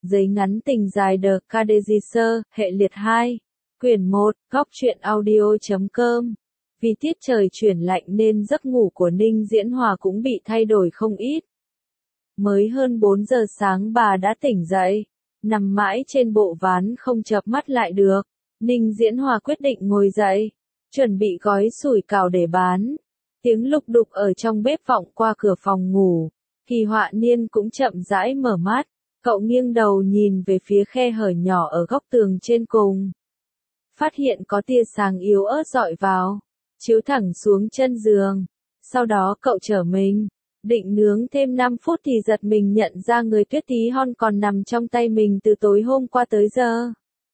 Giấy ngắn tình dài The Cadegisser, hệ liệt 2. Quyển 1, góc truyện audio.com. Vì tiết trời chuyển lạnh nên giấc ngủ của Ninh Diễn Hòa cũng bị thay đổi không ít. Mới hơn 4 giờ sáng bà đã tỉnh dậy, nằm mãi trên bộ ván không chợp mắt lại được. Ninh Diễn Hòa quyết định ngồi dậy, chuẩn bị gói sủi cảo để bán. Tiếng lục đục ở trong bếp vọng qua cửa phòng ngủ. Kỳ Họa Niên cũng chậm rãi mở mắt, cậu nghiêng đầu nhìn về phía khe hở nhỏ ở góc tường trên cùng. Phát hiện có tia sáng yếu ớt dọi vào, chiếu thẳng xuống chân giường. Sau đó cậu trở mình, định nướng thêm 5 phút thì giật mình nhận ra người Tuyết Tí Hon còn nằm trong tay mình từ tối hôm qua tới giờ.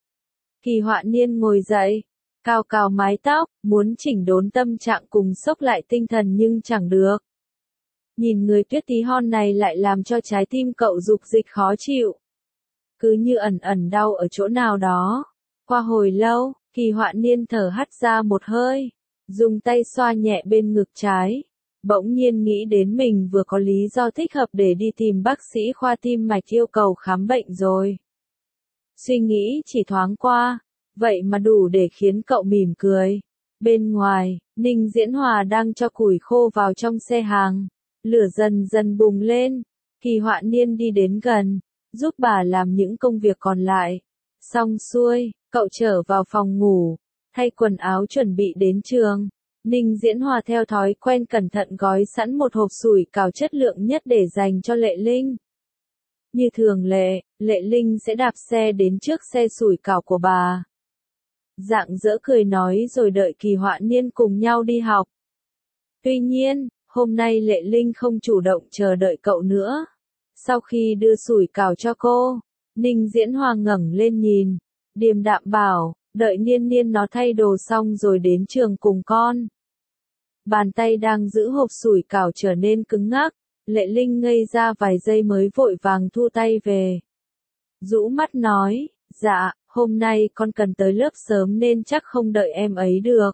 Kỳ Họa Niên ngồi dậy, cào cào mái tóc, muốn chỉnh đốn tâm trạng cùng xốc lại tinh thần nhưng chẳng được. Nhìn người Tuyết Tí Hon này lại làm cho trái tim cậu dục dịch khó chịu. Cứ như ẩn ẩn đau ở chỗ nào đó. Qua hồi lâu, Kỳ Họa Niên thở hắt ra một hơi, dùng tay xoa nhẹ bên ngực trái. Bỗng nhiên nghĩ đến mình vừa có lý do thích hợp để đi tìm bác sĩ khoa tim mạch yêu cầu khám bệnh rồi. Suy nghĩ chỉ thoáng qua, vậy mà đủ để khiến cậu mỉm cười. Bên ngoài, Ninh Diễn Hòa đang cho củi khô vào trong xe hàng. Lửa dần dần bùng lên, Kỳ Họa Niên đi đến gần, giúp bà làm những công việc còn lại. Xong xuôi, cậu trở vào phòng ngủ, thay quần áo chuẩn bị đến trường. Ninh Diễn Hòa theo thói quen cẩn thận gói sẵn một hộp sủi cảo chất lượng nhất để dành cho Lệ Linh. Như thường lệ, Lệ Linh sẽ đạp xe đến trước xe sủi cảo của bà. Rạng rỡ cười nói rồi đợi Kỳ Họa Niên cùng nhau đi học. Tuy nhiên, hôm nay Lệ Linh không chủ động chờ đợi cậu nữa. Sau khi đưa sủi cảo cho cô, Ninh Diễn Hòa ngẩng lên nhìn, điềm đạm bảo, đợi Niên Niên nó thay đồ xong rồi đến trường cùng con. Bàn tay đang giữ hộp sủi cảo trở nên cứng ngắc, Lệ Linh ngây ra vài giây mới vội vàng thu tay về. Rũ mắt nói, dạ, hôm nay con cần tới lớp sớm nên chắc không đợi em ấy được.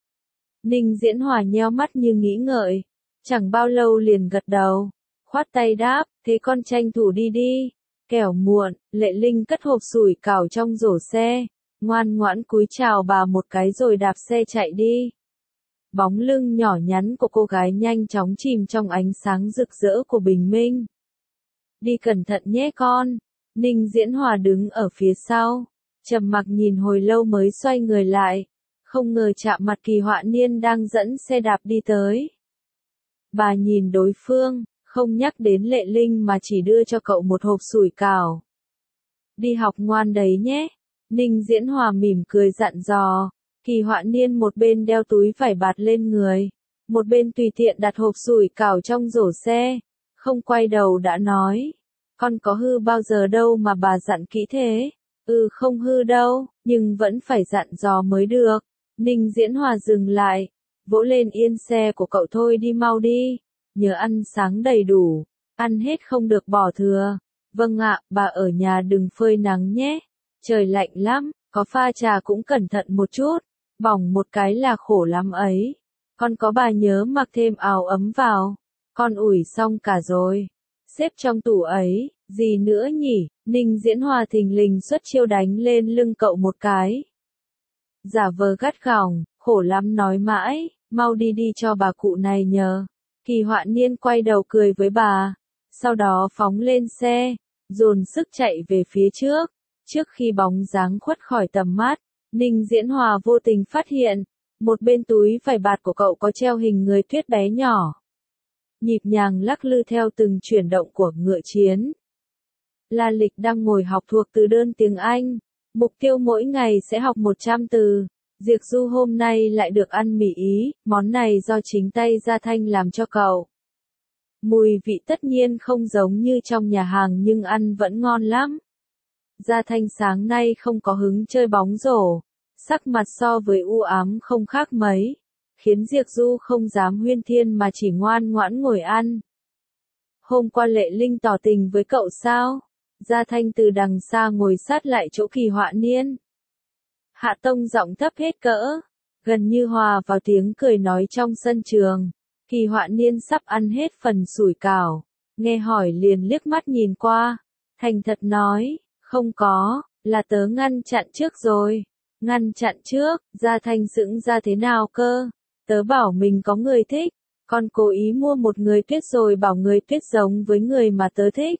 Ninh Diễn Hòa nheo mắt như nghĩ ngợi, chẳng bao lâu liền gật đầu, khoát tay đáp, thế con tranh thủ đi đi. Kẻo muộn, Lệ Linh cất hộp sủi cảo trong rổ xe, ngoan ngoãn cúi chào bà một cái rồi đạp xe chạy đi. Bóng lưng nhỏ nhắn của cô gái nhanh chóng chìm trong ánh sáng rực rỡ của bình minh. Đi cẩn thận nhé con. Ninh Diễn Hòa đứng ở phía sau, trầm mặc nhìn hồi lâu mới xoay người lại, không ngờ chạm mặt Kỳ Họa Niên đang dẫn xe đạp đi tới. Bà nhìn đối phương, không nhắc đến Lệ Linh mà chỉ đưa cho cậu một hộp sủi cảo. Đi học ngoan đấy nhé. Ninh Diễn Hòa mỉm cười dặn dò. Kỳ Họa Niên một bên đeo túi vải bạt lên người, một bên tùy tiện đặt hộp sủi cảo trong rổ xe, không quay đầu đã nói, con có hư bao giờ đâu mà bà dặn kỹ thế. Không hư đâu, nhưng vẫn phải dặn dò mới được. Ninh Diễn Hòa dừng lại, vỗ lên yên xe của cậu, thôi đi mau đi, nhớ ăn sáng đầy đủ, ăn hết không được bỏ thừa. Vâng ạ, bà ở nhà đừng phơi nắng nhé, trời lạnh lắm, có pha trà cũng cẩn thận một chút, bỏng một cái là khổ lắm ấy. Con có bà nhớ mặc thêm áo ấm vào, con ủi xong cả rồi, xếp trong tủ ấy, gì nữa nhỉ? Ninh Diễn Hòa thình lình xuất chiêu đánh lên lưng cậu một cái. Giả vờ gắt gỏng, khổ lắm nói mãi, mau đi đi cho bà cụ này nhờ. Kỳ Họa Niên quay đầu cười với bà, sau đó phóng lên xe, dồn sức chạy về phía trước. Trước khi bóng dáng khuất khỏi tầm mắt, Ninh Diễn Hòa vô tình phát hiện, một bên túi vải bạt của cậu có treo hình người Tuyết bé nhỏ. Nhịp nhàng lắc lư theo từng chuyển động của ngựa chiến. La Lịch đang ngồi học thuộc từ đơn tiếng Anh, mục tiêu mỗi ngày sẽ học 100 từ. Diệc Du hôm nay lại được ăn mì Ý, món này do chính tay Gia Thanh làm cho cậu. Mùi vị tất nhiên không giống như trong nhà hàng nhưng ăn vẫn ngon lắm. Gia Thanh sáng nay không có hứng chơi bóng rổ, sắc mặt so với u ám không khác mấy, khiến Diệc Du không dám huyên thuyên mà chỉ ngoan ngoãn ngồi ăn. Hôm qua Lệ Linh tỏ tình với cậu sao? Gia Thanh từ đằng xa ngồi sát lại chỗ Kỳ Họa Niên. Hạ tông giọng thấp hết cỡ, gần như hòa vào tiếng cười nói trong sân trường. Kỳ Họa Niên sắp ăn hết phần sủi cảo, nghe hỏi liền liếc mắt nhìn qua, thành thật nói, Không có, là tớ ngăn chặn trước rồi. Ngăn chặn trước, Gia Thanh sững ra thế nào cơ? Tớ bảo mình có người thích, còn cố ý mua một người tuyết rồi bảo người tuyết giống với người mà tớ thích.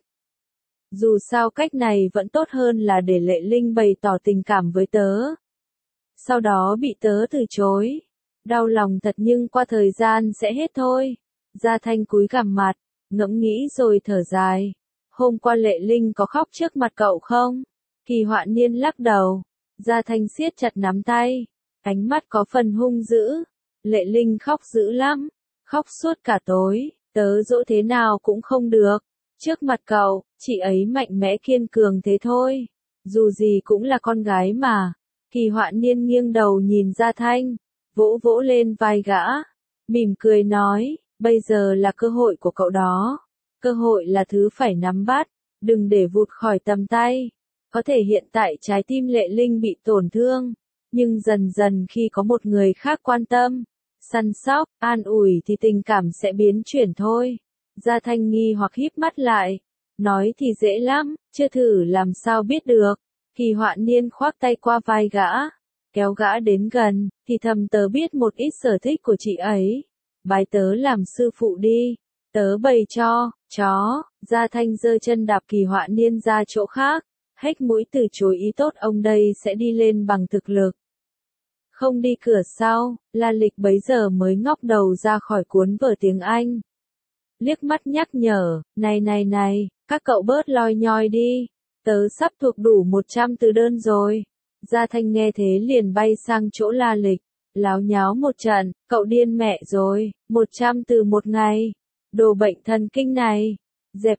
Dù sao cách này vẫn tốt hơn là để Lệ Linh bày tỏ tình cảm với tớ. Sau đó bị tớ từ chối. Đau lòng thật nhưng qua thời gian sẽ hết thôi. Gia Thanh cúi gằm mặt, ngẫm nghĩ rồi thở dài. Hôm qua Lệ Linh có khóc trước mặt cậu không? Kỳ Họa Niên lắc đầu. Gia Thanh siết chặt nắm tay. Ánh mắt có phần hung dữ. Lệ Linh khóc dữ lắm. Khóc suốt cả tối. Tớ dỗ thế nào cũng không được. Trước mặt cậu, chị ấy mạnh mẽ kiên cường thế thôi. Dù gì cũng là con gái mà. Kỳ Họa Niên nghiêng đầu nhìn Gia Thanh. Vỗ vỗ lên vai gã. Mỉm cười nói, bây giờ là cơ hội của cậu đó. Cơ hội là thứ phải nắm bắt. Đừng để vụt khỏi tầm tay. Có thể hiện tại trái tim Lệ Linh bị tổn thương. Nhưng dần dần khi có một người khác quan tâm, săn sóc, an ủi thì tình cảm sẽ biến chuyển thôi. Gia Thanh nghi hoặc híp mắt lại. Nói thì dễ lắm, chưa thử làm sao biết được. Kỳ Họa Niên khoác tay qua vai gã. Kéo gã đến gần, thì thầm tớ biết một ít sở thích của chị ấy. Bái tớ làm sư phụ đi. Tớ bày cho, chó. Gia Thanh giơ chân đạp Kỳ Họa Niên ra chỗ khác. Hếch mũi từ chối ý tốt ông đây sẽ đi lên bằng thực lực. Không đi cửa sau, La Lịch bấy giờ mới ngóc đầu ra khỏi cuốn vở tiếng Anh. Liếc mắt nhắc nhở, này, các cậu bớt loi nhoi đi. Tớ sắp thuộc đủ 100 từ đơn rồi. Gia Thanh nghe thế liền bay sang chỗ La Lịch. Láo nháo một trận, cậu điên mẹ rồi, 100 từ một ngày. Đồ bệnh thần kinh này. Dẹp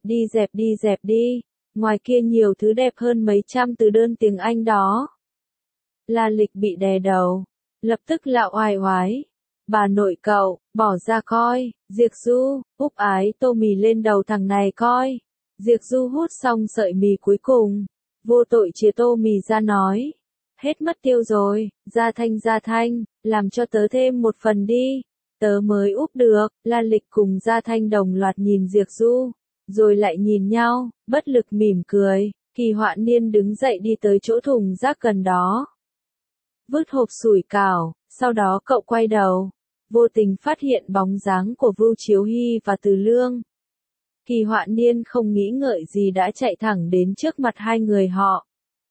đi. Ngoài kia nhiều thứ đẹp hơn mấy trăm từ đơn tiếng Anh đó. La Lịch bị đè đầu. Lập tức lạo oai oái. Bà nội cậu, bỏ ra coi. Diệc Du, úp ái tô mì lên đầu thằng này coi. Diệc Du hút xong sợi mì cuối cùng. Vô tội chia tô mì ra nói. Hết mất tiêu rồi, Gia Thanh, làm cho tớ thêm một phần đi. Tớ mới úp được. La Lịch cùng Gia Thanh đồng loạt nhìn Diệc Du. Rồi lại nhìn nhau, bất lực mỉm cười. Kỳ Họa Niên đứng dậy đi tới chỗ thùng rác gần đó. Vứt hộp sủi cảo, sau đó cậu quay đầu. Vô tình phát hiện bóng dáng của Vưu Chiếu Hy và Từ Lương. Kỳ Họa Niên không nghĩ ngợi gì đã chạy thẳng đến trước mặt hai người họ.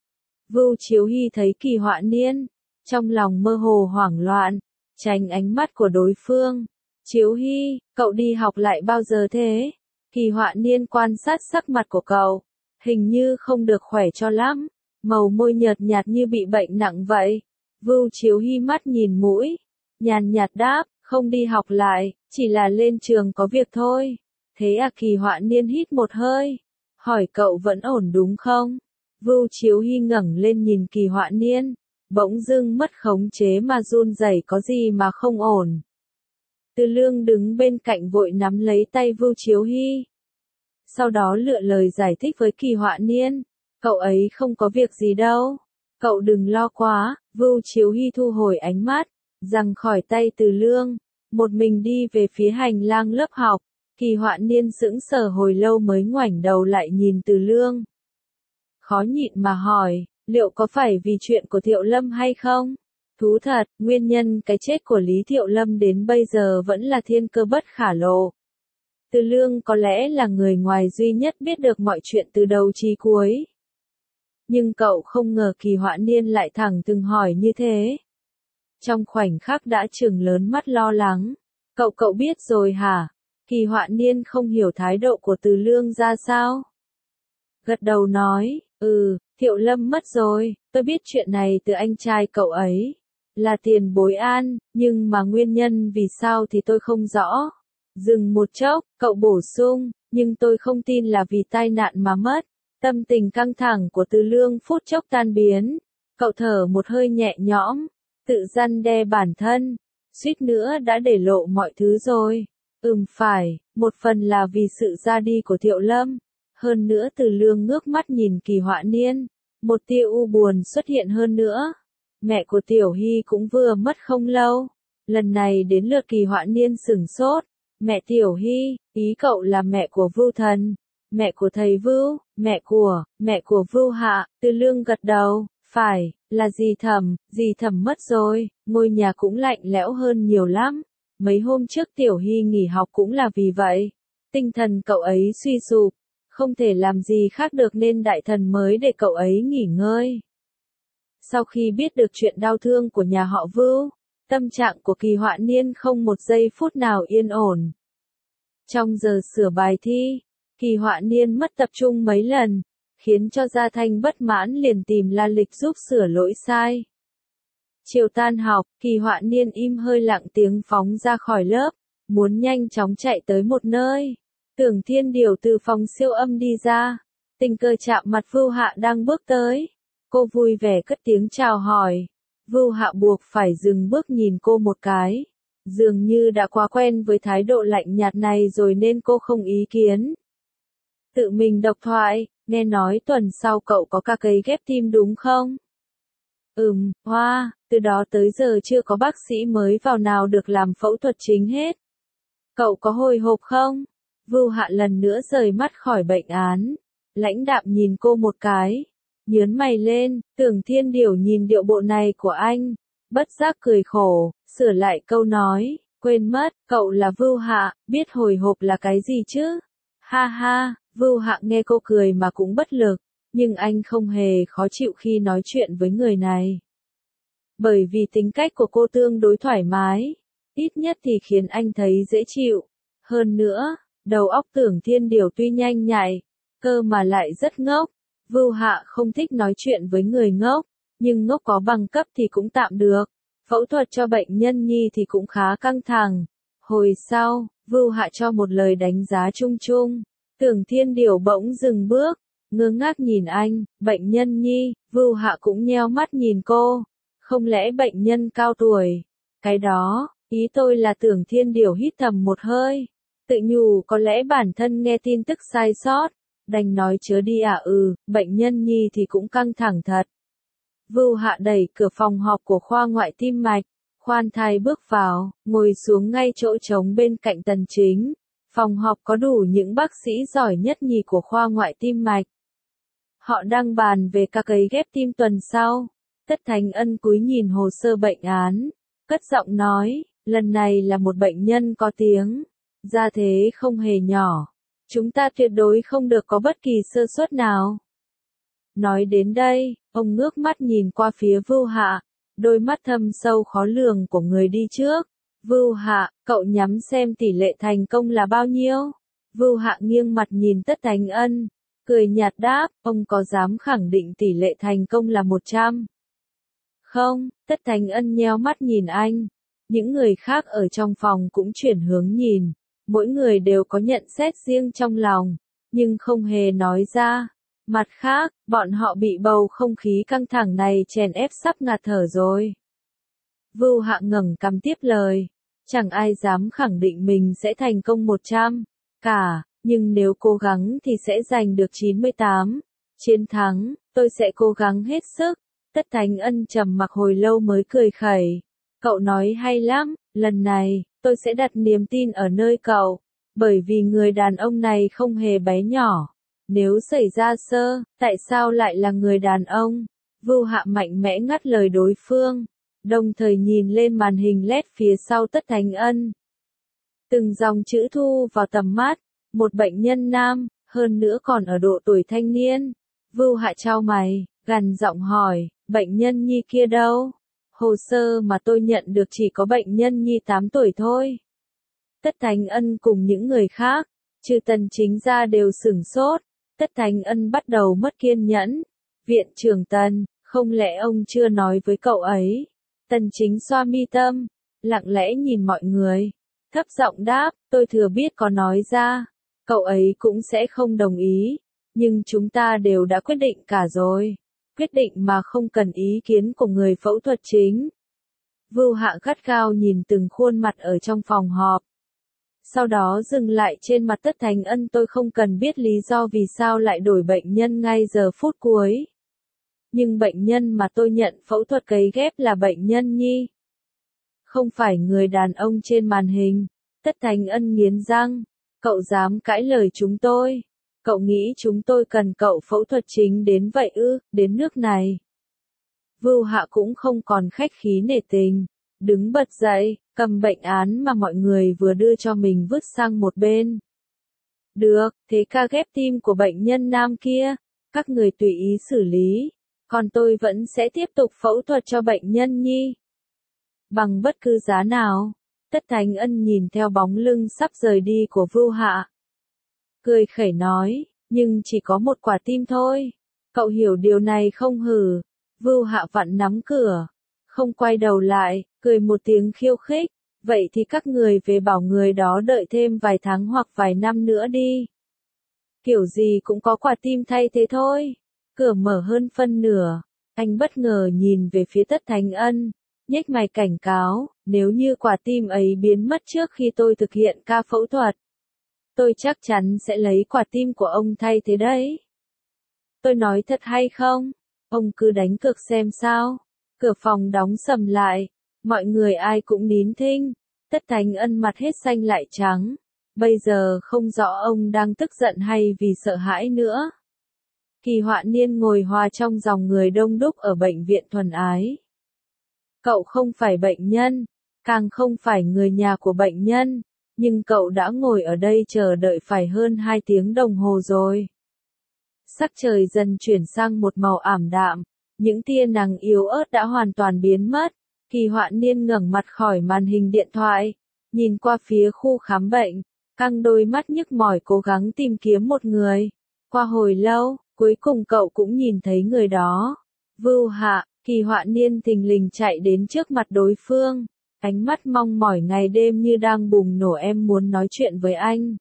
Vưu Chiếu Hy thấy Kỳ Họa Niên, trong lòng mơ hồ hoảng loạn, tránh ánh mắt của đối phương. Chiếu Hy, cậu đi học lại bao giờ thế? Kỳ Họa Niên quan sát sắc mặt của cậu, hình như không được khỏe cho lắm, màu môi nhợt nhạt như bị bệnh nặng vậy. Vưu Chiếu Hy mắt nhìn mũi, nhàn nhạt đáp, không đi học lại, chỉ là lên trường có việc thôi. Thế à? Kỳ Họa Niên hít một hơi, hỏi cậu vẫn ổn đúng không? Vưu Chiếu Hy ngẩng lên nhìn Kỳ Họa Niên, bỗng dưng mất khống chế mà run rẩy, có gì mà không ổn. Từ Lương đứng bên cạnh vội nắm lấy tay Vưu Chiếu Hy. Sau đó lựa lời giải thích với Kỳ Họa Niên, cậu ấy không có việc gì đâu. Cậu đừng lo quá. Vưu Chiếu Hy thu hồi ánh mắt, giằng khỏi tay Từ Lương, một mình đi về phía hành lang lớp học. Kỳ Họa Niên sững sờ hồi lâu mới ngoảnh đầu lại nhìn Từ Lương. Khó nhịn mà hỏi, liệu có phải vì chuyện của Thiệu Lâm hay không? Thú thật, nguyên nhân cái chết của Lý Thiệu Lâm đến bây giờ vẫn là thiên cơ bất khả lộ. Từ Lương có lẽ là người ngoài duy nhất biết được mọi chuyện từ đầu chí cuối. Nhưng cậu không ngờ Kỳ Họa Niên lại thẳng thừng hỏi như thế. Trong khoảnh khắc đã trừng lớn mắt lo lắng. Cậu biết rồi hả? Kỳ Họa Niên không hiểu thái độ của Từ Lương ra sao. Gật đầu nói, Thiệu Lâm mất rồi, tôi biết chuyện này từ anh trai cậu ấy. Là tiền bối An, nhưng mà nguyên nhân vì sao thì tôi không rõ. Dừng một chốc, cậu bổ sung, nhưng tôi không tin là vì tai nạn mà mất. Tâm tình căng thẳng của Từ Lương phút chốc tan biến. Cậu thở một hơi nhẹ nhõm, tự răn đe bản thân. Suýt nữa đã để lộ mọi thứ rồi. Phải, một phần là vì sự ra đi của Thiệu Lâm. Hơn nữa Từ Lương ngước mắt nhìn Kỳ Họa Niên. Một tia u buồn xuất hiện hơn nữa. Mẹ của Tiểu Hy cũng vừa mất không lâu. Lần này đến lượt Kỳ Họa Niên sửng sốt. Mẹ Tiểu Hy, ý cậu là mẹ của Vưu Thần. Mẹ của thầy Vưu, mẹ của Vưu Hạ, Tư Lương gật đầu, phải, là dì Thẩm mất rồi, ngôi nhà cũng lạnh lẽo hơn nhiều lắm. Mấy hôm trước Tiểu Hy nghỉ học cũng là vì vậy. Tinh thần cậu ấy suy sụp, không thể làm gì khác được nên đại thần mới để cậu ấy nghỉ ngơi. Sau khi biết được chuyện đau thương của nhà họ Vưu, tâm trạng của Kỳ Họa Niên không một giây phút nào yên ổn. Trong giờ sửa bài thi, Kỳ Họa Niên mất tập trung mấy lần, khiến cho Gia Thanh bất mãn liền tìm La Lịch giúp sửa lỗi sai. Chiều tan học, Kỳ Họa Niên im hơi lặng tiếng phóng ra khỏi lớp, muốn nhanh chóng chạy tới một nơi. Tưởng Thiên Điều từ phòng siêu âm đi ra, tình cờ chạm mặt Vưu Hạ đang bước tới. Cô vui vẻ cất tiếng chào hỏi. Vưu Hạ buộc phải dừng bước nhìn cô một cái. Dường như đã quá quen với thái độ lạnh nhạt này rồi nên cô không ý kiến. Tự mình độc thoại, nghe nói tuần sau cậu có ca cấy ghép tim đúng không? Hoa, từ đó tới giờ chưa có bác sĩ mới vào nào được làm phẫu thuật chính hết. Cậu có hồi hộp không? Vưu Hạ lần nữa rời mắt khỏi bệnh án. Lãnh đạm nhìn cô một cái. Nhớn mày lên, Tưởng Thiên Điều nhìn điệu bộ này của anh. Bất giác cười khổ, sửa lại câu nói. Quên mất, cậu là Vưu Hạ, biết hồi hộp là cái gì chứ? Ha ha, Vưu Hạ nghe cô cười mà cũng bất lực. Nhưng anh không hề khó chịu khi nói chuyện với người này. Bởi vì tính cách của cô tương đối thoải mái. Ít nhất thì khiến anh thấy dễ chịu. Hơn nữa, đầu óc Tưởng Thiên Điều tuy nhanh nhạy, cơ mà lại rất ngốc. Vưu Hạ không thích nói chuyện với người ngốc, nhưng ngốc có bằng cấp thì cũng tạm được. Phẫu thuật cho bệnh nhân nhi thì cũng khá căng thẳng. Hồi sau, Vưu Hạ cho một lời đánh giá chung chung. Tưởng Thiên Điều bỗng dừng bước, ngơ ngác nhìn anh, bệnh nhân nhi, Vưu Hạ cũng nheo mắt nhìn cô. Không lẽ bệnh nhân cao tuổi? Cái đó, ý tôi là Tưởng Thiên Điều hít thầm một hơi. Tự nhủ có lẽ bản thân nghe tin tức sai sót. Đành nói chớ đi bệnh nhân nhi thì cũng căng thẳng thật. Vưu Hạ đẩy cửa phòng họp của khoa ngoại tim mạch, khoan thai bước vào, ngồi xuống ngay chỗ trống bên cạnh Tần Chính. Phòng họp có đủ những bác sĩ giỏi nhất nhì của khoa ngoại tim mạch. Họ đang bàn về ca cấy ghép tim tuần sau. Tất Thành Ân cúi nhìn hồ sơ bệnh án, cất giọng nói, lần này là một bệnh nhân có tiếng, gia thế không hề nhỏ. Chúng ta tuyệt đối không được có bất kỳ sơ suất nào. Nói đến đây, ông ngước mắt nhìn qua phía Vưu Hạ, đôi mắt thâm sâu khó lường của người đi trước. Vưu Hạ, cậu nhắm xem tỷ lệ thành công là bao nhiêu? Vưu Hạ nghiêng mặt nhìn Tất Thành Ân, cười nhạt đáp, ông có dám khẳng định tỷ lệ thành công là 100? Không, Tất Thành Ân nheo mắt nhìn anh. Những người khác ở trong phòng cũng chuyển hướng nhìn. Mỗi người đều có nhận xét riêng trong lòng, nhưng không hề nói ra. Mặt khác, bọn họ bị bầu không khí căng thẳng này chèn ép sắp ngạt thở rồi. Vưu Hạ ngẩng cằm tiếp lời, chẳng ai dám khẳng định mình sẽ thành công 100 cả, nhưng nếu cố gắng thì sẽ giành được 98. Chiến thắng, tôi sẽ cố gắng hết sức. Tất Thành Ân trầm mặc hồi lâu mới cười khẩy. Cậu nói hay lắm, lần này, tôi sẽ đặt niềm tin ở nơi cậu, bởi vì người đàn ông này không hề bé nhỏ. Nếu xảy ra sơ, tại sao lại là người đàn ông? Vưu Hạ mạnh mẽ ngắt lời đối phương, đồng thời nhìn lên màn hình LED phía sau Tất Thành Ân. Từng dòng chữ thu vào tầm mắt, một bệnh nhân nam, hơn nữa còn ở độ tuổi thanh niên. Vưu Hạ chau mày, gằn giọng hỏi, bệnh nhân nhi kia đâu? Hồ sơ mà tôi nhận được chỉ có bệnh nhân nhi 8 tuổi thôi. Tất Thành Ân cùng những người khác, trừ Tần Chính ra đều sửng sốt. Tất Thành Ân bắt đầu mất kiên nhẫn. Viện trưởng Tần, không lẽ ông chưa nói với cậu ấy? Tần Chính xoa mi tâm, lặng lẽ nhìn mọi người, thấp giọng đáp, tôi thừa biết có nói ra, cậu ấy cũng sẽ không đồng ý, nhưng chúng ta đều đã quyết định cả rồi. Quyết định mà không cần ý kiến của người phẫu thuật chính. Vưu Hạ gắt gao nhìn từng khuôn mặt ở trong phòng họp. Sau đó dừng lại trên mặt Tất Thành Ân, tôi không cần biết lý do vì sao lại đổi bệnh nhân ngay giờ phút cuối. Nhưng bệnh nhân mà tôi nhận phẫu thuật cấy ghép là bệnh nhân nhi. Không phải người đàn ông trên màn hình. Tất Thành Ân nghiến răng. Cậu dám cãi lời chúng tôi. Cậu nghĩ chúng tôi cần cậu phẫu thuật chính đến vậy ư, đến nước này. Vưu Hạ cũng không còn khách khí nể tình, đứng bật dậy, cầm bệnh án mà mọi người vừa đưa cho mình vứt sang một bên. Được, thế ca ghép tim của bệnh nhân nam kia, các người tùy ý xử lý, còn tôi vẫn sẽ tiếp tục phẫu thuật cho bệnh nhân Nhi. Bằng bất cứ giá nào, Tất Thánh Ân nhìn theo bóng lưng sắp rời đi của Vưu Hạ. Cười khẩy nói, nhưng chỉ có một quả tim thôi. Cậu hiểu điều này không hử? Vưu Hạ vặn nắm cửa, không quay đầu lại, cười một tiếng khiêu khích. Vậy thì các người về bảo người đó đợi thêm vài tháng hoặc vài năm nữa đi. Kiểu gì cũng có quả tim thay thế thôi. Cửa mở hơn phân nửa, anh bất ngờ nhìn về phía Tất Thánh Ân, nhếch mày cảnh cáo, nếu như quả tim ấy biến mất trước khi tôi thực hiện ca phẫu thuật, tôi chắc chắn sẽ lấy quả tim của ông thay thế đấy. Tôi nói thật hay không? Ông cứ đánh cược xem sao. Cửa phòng đóng sầm lại, mọi người ai cũng nín thinh. Tất Thánh Ân mặt hết xanh lại trắng. Bây giờ không rõ ông đang tức giận hay vì sợ hãi nữa. Kỳ Họa Niên ngồi hòa trong dòng người đông đúc ở bệnh viện Thuần Ái. Cậu không phải bệnh nhân, càng không phải người nhà của bệnh nhân, nhưng cậu đã ngồi ở đây chờ đợi phải hơn 2 tiếng đồng hồ rồi. Sắc trời dần chuyển sang một màu ảm đạm, những tia nắng yếu ớt đã hoàn toàn biến mất. Kỳ Họa Niên ngẩng mặt khỏi màn hình điện thoại, nhìn qua phía khu khám bệnh, căng đôi mắt nhức mỏi cố gắng tìm kiếm một người. Qua hồi lâu, cuối cùng cậu cũng nhìn thấy người đó. Vưu Hạ. Kỳ Họa Niên thình lình chạy đến trước mặt đối phương, ánh mắt mong mỏi ngày đêm như đang bùng nổ. Em muốn nói chuyện với anh.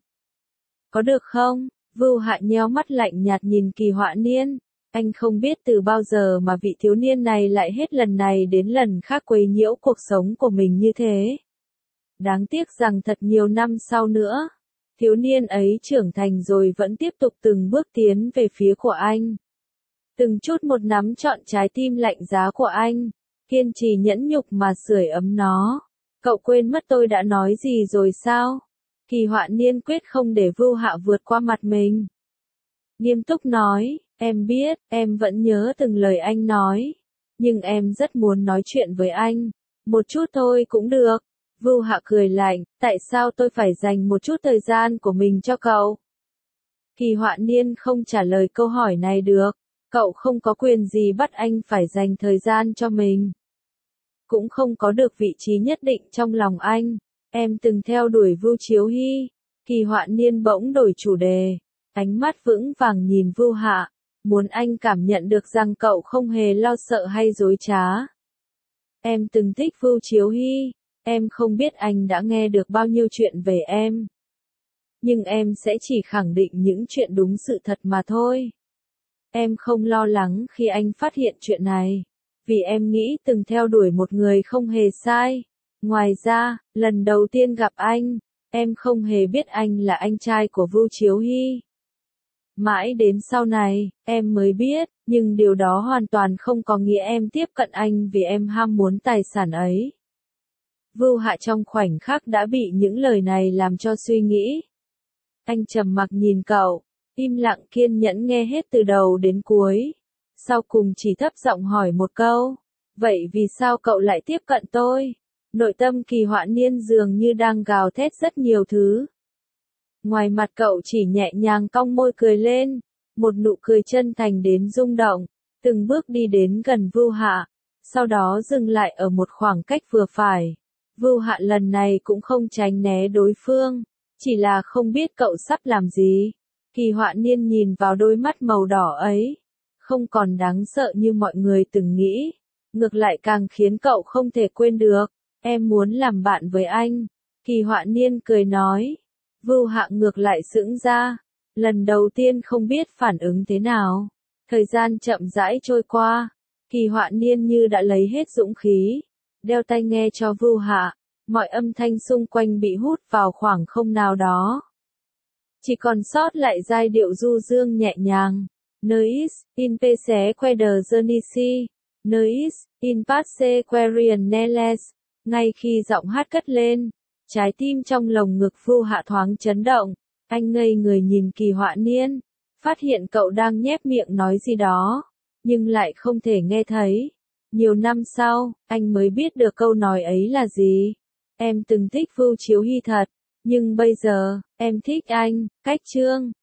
Có được không? Vưu Hạ nheo mắt lạnh nhạt nhìn Kỳ Họa Niên. Anh không biết từ bao giờ mà vị thiếu niên này lại hết lần này đến lần khác quấy nhiễu cuộc sống của mình như thế. Đáng tiếc rằng thật nhiều năm sau nữa, thiếu niên ấy trưởng thành rồi vẫn tiếp tục từng bước tiến về phía của anh. Từng chút một nắm trọn trái tim lạnh giá của anh, kiên trì nhẫn nhục mà sưởi ấm nó. Cậu quên mất tôi đã nói gì rồi sao? Kỳ Họa Niên quyết không để Vưu Hạ vượt qua mặt mình. Nghiêm túc nói, em biết, em vẫn nhớ từng lời anh nói. Nhưng em rất muốn nói chuyện với anh. Một chút thôi cũng được. Vưu Hạ cười lạnh, tại sao tôi phải dành một chút thời gian của mình cho cậu? Kỳ Họa Niên không trả lời câu hỏi này được. Cậu không có quyền gì bắt anh phải dành thời gian cho mình. Cũng không có được vị trí nhất định trong lòng anh. Em từng theo đuổi Vưu Chiếu Hy. Kỳ Họa Niên bỗng đổi chủ đề. Ánh mắt vững vàng nhìn Vưu Hạ. Muốn anh cảm nhận được rằng cậu không hề lo sợ hay dối trá. Em từng thích Vưu Chiếu Hy. Em không biết anh đã nghe được bao nhiêu chuyện về em. Nhưng em sẽ chỉ khẳng định những chuyện đúng sự thật mà thôi. Em không lo lắng khi anh phát hiện chuyện này, vì em nghĩ từng theo đuổi một người không hề sai. Ngoài ra, lần đầu tiên gặp anh, em không hề biết anh là anh trai của Vưu Chiếu Hy. Mãi đến sau này, em mới biết, nhưng điều đó hoàn toàn không có nghĩa em tiếp cận anh vì em ham muốn tài sản ấy. Vưu Hạ trong khoảnh khắc đã bị những lời này làm cho suy nghĩ. Anh trầm mặc nhìn cậu. Im lặng kiên nhẫn nghe hết từ đầu đến cuối. Sau cùng chỉ thấp giọng hỏi một câu. Vậy vì sao cậu lại tiếp cận tôi? Nội tâm Kỳ Họa Niên dường như đang gào thét rất nhiều thứ. Ngoài mặt cậu chỉ nhẹ nhàng cong môi cười lên. Một nụ cười chân thành đến rung động. Từng bước đi đến gần Vưu Hạ. Sau đó dừng lại ở một khoảng cách vừa phải. Vưu Hạ lần này cũng không tránh né đối phương. Chỉ là không biết cậu sắp làm gì. Kỳ Họa Niên nhìn vào đôi mắt màu đỏ ấy, không còn đáng sợ như mọi người từng nghĩ, ngược lại càng khiến cậu không thể quên được. Em muốn làm bạn với anh. Kỳ Họa Niên cười nói. Vưu Hạ ngược lại sững ra, lần đầu tiên không biết phản ứng thế nào. Thời gian chậm rãi trôi qua, Kỳ Họa Niên như đã lấy hết dũng khí, đeo tai nghe cho Vưu Hạ, mọi âm thanh xung quanh bị hút vào khoảng không nào đó. Chỉ còn sót lại giai điệu du dương nhẹ nhàng. Neis, in pese queder zernisi. Neis, in passe querian neles. Ngay khi giọng hát cất lên, trái tim trong lồng ngực Vưu Hạ thoáng chấn động. Anh ngây người nhìn Kỳ Họa Niên. phát hiện cậu đang nhép miệng nói gì đó, nhưng lại không thể nghe thấy. Nhiều năm sau, anh mới biết được câu nói ấy là gì. Em từng thích Vưu Chiếu Hy thật, nhưng bây giờ, em thích anh, Cách Trương.